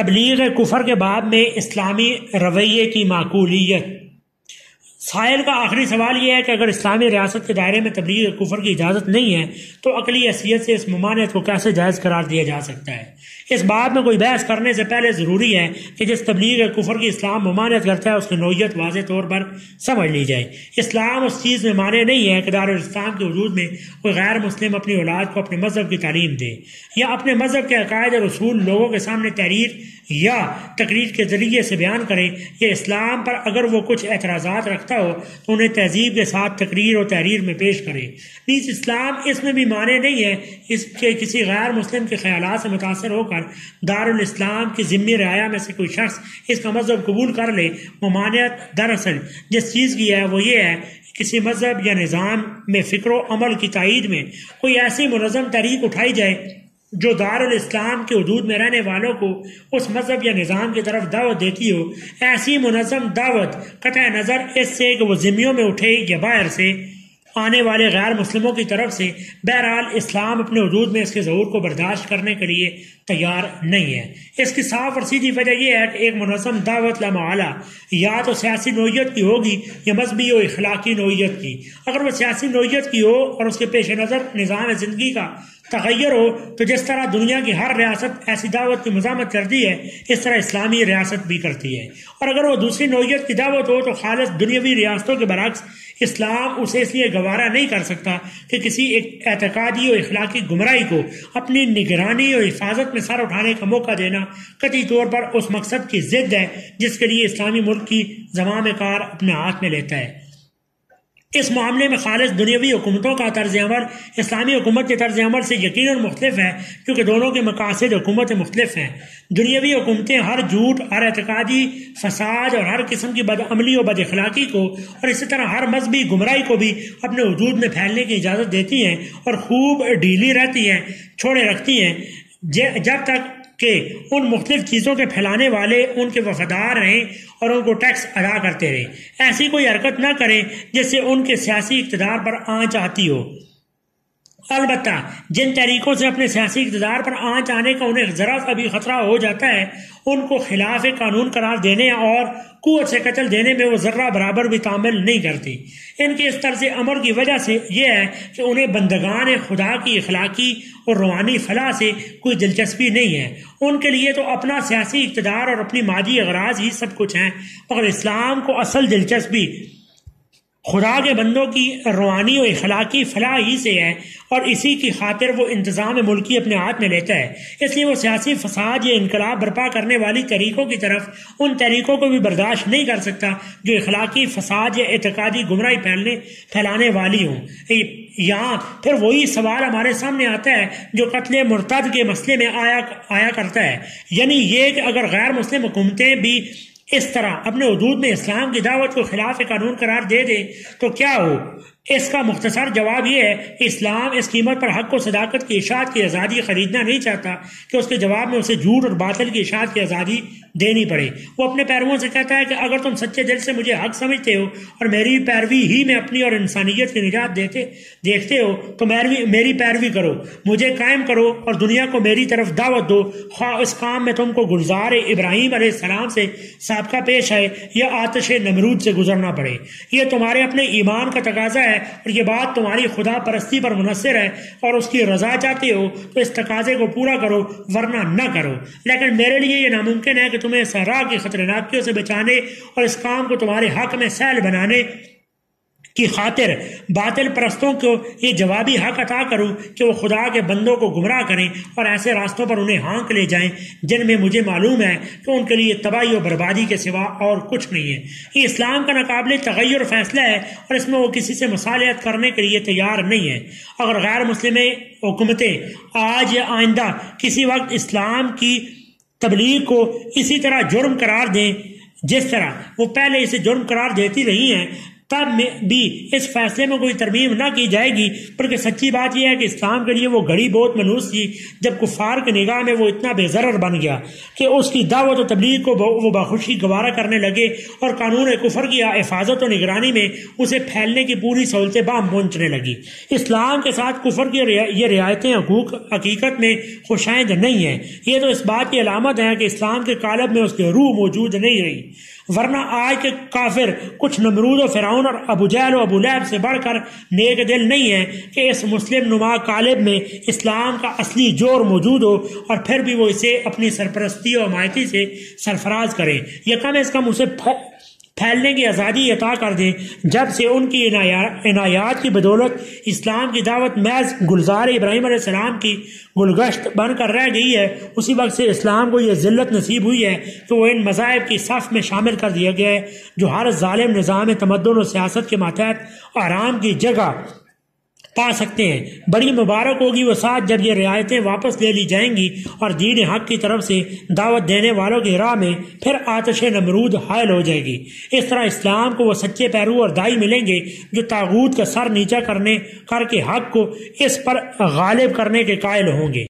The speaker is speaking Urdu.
تبلیغ کفر کے باب میں اسلامی رویے کی معقولیت۔ سائل کا آخری سوال یہ ہے کہ اگر اسلامی ریاست کے دائرے میں تبلیغ کفر کی اجازت نہیں ہے تو عقلی حیثیت سے اس ممانعت کو کیسے جائز قرار دیا جا سکتا ہے؟ اس بات میں کوئی بحث کرنے سے پہلے ضروری ہے کہ جس تبلیغ کفر کی اسلام ممانعت کرتا ہے اس کی نوعیت واضح طور پر سمجھ لی جائے۔ اسلام اس چیز میں مانع نہیں ہے کہ دارالاسلام کے وجود میں کوئی غیر مسلم اپنی اولاد کو اپنے مذہب کی تعلیم دے یا اپنے مذہب کے عقائد اور اصول لوگوں کے سامنے تحریر یا تقریر کے ذریعے سے بیان کرے، یا اسلام پر اگر وہ کچھ اعتراضات رکھتا ہو تو انہیں تہذیب کے ساتھ تقریر اور تحریر میں پیش کرے۔ نیز اسلام اس میں بھی مانع نہیں ہے اس کے کسی غیر مسلم کے خیالات سے متاثر ہو کر دارالاسلام کی ذمہ رعایا میں سے کوئی شخص اس کا مذہب قبول کر لے۔ ممانعت دراصل جس چیز کی ہے وہ یہ ہے کہ کسی مذہب یا نظام میں فکر و عمل کی تائید میں کوئی ایسی منظم تحریک اٹھائی جائے جو دارالاسلام کے حدود میں رہنے والوں کو اس مذہب یا نظام کی طرف دعوت دیتی ہو۔ ایسی منظم دعوت قطع نظر اس سے کہ وہ ذمیوں میں اٹھے یا باہر سے آنے والے غیر مسلموں کی طرف سے، بہرحال اسلام اپنے حدود میں اس کے ظہور کو برداشت کرنے کے لیے تیار نہیں ہے۔ اس کی صاف اور سیدھی وجہ یہ ہے کہ ایک منظم دعوت لامحالہ یا تو سیاسی نوعیت کی ہوگی یا مذہبی و اخلاقی نوعیت کی۔ اگر وہ سیاسی نوعیت کی ہو اور اس کے پیش نظر نظام زندگی کا تغیر ہو تو جس طرح دنیا کی ہر ریاست ایسی دعوت کی مزاحمت کرتی ہے اس طرح اسلامی ریاست بھی کرتی ہے، اور اگر وہ دوسری نوعیت کی دعوت ہو تو خالص دنیاوی ریاستوں کے برعکس اسلام اسے اس لیے گوارا نہیں کر سکتا کہ کسی ایک اعتقادی اور اخلاقی گمراہی کو اپنی نگرانی اور حفاظت میں سر اٹھانے کا موقع دینا قطعی طور پر اس مقصد کی ضد ہے جس کے لیے اسلامی ملک کی زمام کار اپنے ہاتھ میں لیتا ہے۔ اس معاملے میں خالص دنیاوی حکومتوں کا طرز عمل اسلامی حکومت کے طرز عمل سے یقیناً مختلف ہے، کیونکہ دونوں کے مقاصد حکومت مختلف ہیں۔ دنیاوی حکومتیں ہر جھوٹ، ہر اعتقادی فساد اور ہر قسم کی بدعملی و بد اخلاقی کو، اور اسی طرح ہر مذہبی گمراہی کو بھی اپنے حدود میں پھیلنے کی اجازت دیتی ہیں اور خوب ڈھیلی رہتی ہیں، چھوڑے رکھتی ہیں، جب تک کہ ان مختلف چیزوں کے پھیلانے والے ان کے وفادار رہیں اور ان کو ٹیکس ادا کرتے رہیں۔ ایسی کوئی حرکت نہ کریں جس سے ان کے سیاسی اقتدار پر آنچ آتی ہو۔ البتہ جن تحریکوں سے اپنے سیاسی اقتدار پر آنچ آنے کا انہیں ذرا سا بھی خطرہ ہو جاتا ہے ان کو خلاف قانون قرار دینے اور قوت سے قتل دینے میں وہ ذرہ برابر بھی تعامل نہیں کرتی۔ ان کے اس طرز عمل کی وجہ سے یہ ہے کہ انہیں بندگان خدا کی اخلاقی اور روحانی فلاح سے کوئی دلچسپی نہیں ہے۔ ان کے لیے تو اپنا سیاسی اقتدار اور اپنی مادی اغراض ہی سب کچھ ہیں، مگر اسلام کو اصل دلچسپی خدا کے بندوں کی روحانی و اخلاقی فلاح ہی سے ہے، اور اسی کی خاطر وہ انتظام ملکی اپنے ہاتھ میں لیتا ہے۔ اس لیے وہ سیاسی فساد یا انقلاب برپا کرنے والی تحریکوں کی طرف ان تحریکوں کو بھی برداشت نہیں کر سکتا جو اخلاقی فساد یا اعتقادی گمراہی پھیلانے والی ہوں۔ یہاں پھر وہی سوال ہمارے سامنے آتا ہے جو قتل مرتد کے مسئلے میں آیا کرتا ہے، یعنی یہ کہ اگر غیر مسلم حکومتیں بھی اس طرح اپنے حدود میں اسلام کی دعوت کو خلاف قانون قرار دے دے تو کیا ہو؟ اس کا مختصر جواب یہ ہے کہ اسلام اس قیمت پر حق و صداقت کی اشاعت کی آزادی خریدنا نہیں چاہتا کہ اس کے جواب میں اسے جھوٹ اور باطل کی اشاعت کی آزادی دینی پڑے۔ وہ اپنے پیرووں سے کہتا ہے کہ اگر تم سچے دل سے مجھے حق سمجھتے ہو اور میری پیروی ہی میں اپنی اور انسانیت کی نجات دیکھتے ہو تو میری پیروی کرو، مجھے قائم کرو اور دنیا کو میری طرف دعوت دو، خواہ اس کام میں تم کو گلزار ابراہیم علیہ السلام سے سابقہ پیش ہے یا آتش نمرود سے گزرنا پڑے۔ یہ تمہارے اپنے ایمان کا تقاضا ہے اور یہ بات تمہاری خدا پرستی پر منحصر ہے، اور اس کی رضا چاہتے ہو تو اس تقاضے کو پورا کرو ورنہ نہ کرو۔ لیکن میرے لیے یہ ناممکن ہے کہ تمہیں صحرا کی خطرناکیوں سے بچانے اور اس کام کو تمہارے حق میں سہل بنانے کی خاطر باطل پرستوں کو یہ جوابی حق عطا کروں کہ وہ خدا کے بندوں کو گمراہ کریں اور ایسے راستوں پر انہیں ہانک لے جائیں جن میں مجھے معلوم ہے کہ ان کے لیے تباہی و بربادی کے سوا اور کچھ نہیں ہے۔ یہ اسلام کا ناقابل تغیر فیصلہ ہے اور اس میں وہ کسی سے مصالحت کرنے کے لیے تیار نہیں ہے۔ اگر غیر مسلم حکومتیں آج یا آئندہ کسی وقت اسلام کی تبلیغ کو اسی طرح جرم قرار دیں جس طرح وہ پہلے اسے جرم قرار دیتی رہی ہیں تب بھی اس فیصلے میں کوئی ترمیم نہ کی جائے گی، بلکہ سچی بات یہ ہے کہ اسلام کے لیے وہ گھڑی بہت منحوس تھی جب کفار کی نگاہ میں وہ اتنا بے ضرر بن گیا کہ اس کی دعوت و تبلیغ کو وہ بخوشی گوارا کرنے لگے، اور قانون کفر کی حفاظت و نگرانی میں اسے پھیلنے کی پوری سہولتیں باہم پہنچنے لگی۔ اسلام کے ساتھ کفر کی یہ رعایتیں حقیقت میں خوشائند نہیں ہیں، یہ تو اس بات کی علامت ہے کہ اسلام کے قالب میں اس کی روح موجود نہیں رہی، ورنہ آج کے کافر کچھ نمرود و فرعون اور ابو جہل و ابو لہب سے بڑھ کر نیک دل نہیں ہیں کہ اس مسلم نما قالب میں اسلام کا اصلی جوہر موجود ہو اور پھر بھی وہ اسے اپنی سرپرستی و حمایتی سے سرفراز کریں یا کم از کم اسے پھیلنے کی آزادی عطا کر دیں۔ جب سے ان کی عنایات کی بدولت اسلام کی دعوت محض گلزار ابراہیم علیہ السلام کی گلگشت بن کر رہ گئی ہے، اسی وقت سے اسلام کو یہ ذلت نصیب ہوئی ہے کہ وہ ان مذاہب کی صف میں شامل کر دیا گیا ہے جو ہر ظالم نظام تمدن و سیاست کے ماتحت آرام کی جگہ پا سکتے ہیں۔ بڑی مبارک ہوگی وہ ساتھ جب یہ رعایتیں واپس لے لی جائیں گی اور دین حق کی طرف سے دعوت دینے والوں کی راہ میں پھر آتش نمرود حائل ہو جائے گی۔ اس طرح اسلام کو وہ سچے پیرو اور دائی ملیں گے جو طاغوت کا سر نیچا کر کے حق کو اس پر غالب کرنے کے قائل ہوں گے۔